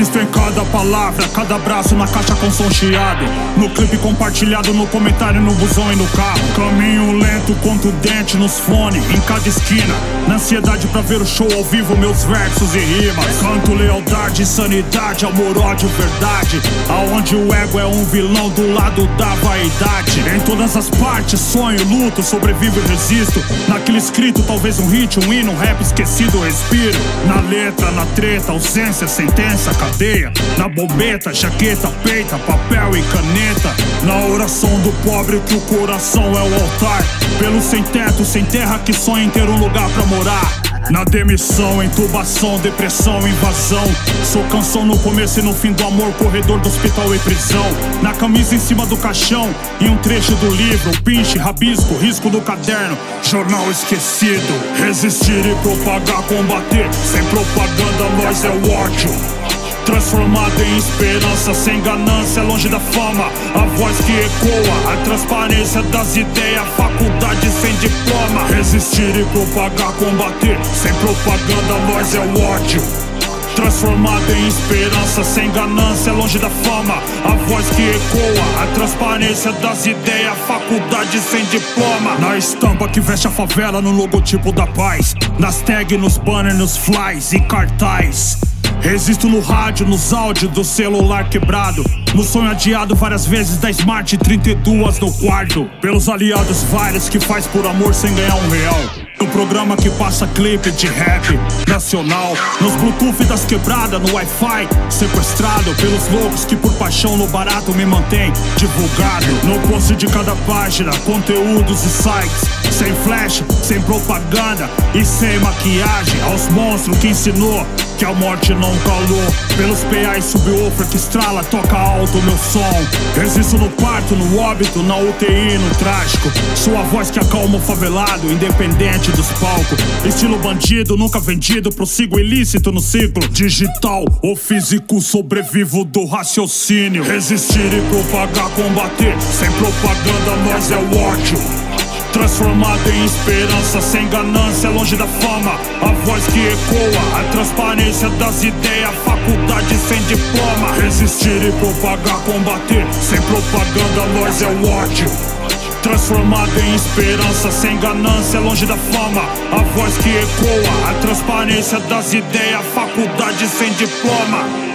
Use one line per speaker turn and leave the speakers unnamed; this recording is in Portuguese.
Existo em cada palavra, cada abraço na caixa com som chiado, no clipe compartilhado, no comentário, no busão e no carro. Caminho lento, contundente nos fones, em cada esquina, na ansiedade pra ver o show ao vivo, meus versos e rimas. Canto lealdade, sanidade, amor, ódio, verdade, aonde o ego é um vilão do lado da vaidade. Em todas as partes, sonho, luto, sobrevivo e resisto. Naquele escrito, talvez um hit, um hino, um rap esquecido, respiro. Na letra, na treta, ausência, sentença, cadeia. Na bombeta, jaqueta, peita, papel e caneta. Na oração do pobre que o coração é o altar. Pelo sem teto, sem terra que sonha em ter um lugar pra morar. Na demissão, intubação, depressão, invasão. Sou canção no começo e no fim do amor, corredor do hospital e prisão. Na camisa em cima do caixão e um trecho do livro, pinche, rabisco, risco do caderno, jornal esquecido. Resistir e propagar, combater, sem propaganda nós é o ódio. Transformado em esperança, sem ganância, longe da fama. A voz que ecoa, a transparência das ideias, faculdade sem diploma. Resistir e propagar, combater, sem propaganda nós é o ódio. Transformado em esperança, sem ganância, longe da fama. A voz que ecoa, a transparência das ideias, faculdade sem diploma. Na estampa que veste a favela, no logotipo da paz, nas tags, nos banners, nos flyers e cartaz. Resisto no rádio, nos áudios do celular quebrado, no sonho adiado várias vezes da Smart 32 no quarto. Pelos aliados vários que faz por amor sem ganhar R$1. No programa que passa clipe de rap nacional, nos bluetooth das quebradas, no wi-fi sequestrado pelos loucos que por paixão no barato me mantém divulgado. No post de cada página, conteúdos e sites, sem flash, sem propaganda e sem maquiagem. Aos monstros que ensinou que a morte não calou. Pelos PA e subwoofer que estrala, toca alto o meu som. Resisto no parto, no óbito, na UTI, no trágico. Sou a voz que acalma o favelado, independente dos palcos. Estilo bandido, nunca vendido, prossigo ilícito no ciclo digital ou físico, sobrevivo do raciocínio. Resistir e propagar, combater, sem propaganda nós é o ódio. Transformado em esperança, sem ganância, longe da fama. A voz que ecoa, a transparência das ideias, faculdade sem diploma. Resistir e propagar, combater, sem propaganda nós é o ódio. Transformado em esperança, sem ganância, longe da fama. A voz que ecoa, a transparência das ideias, faculdade sem diploma.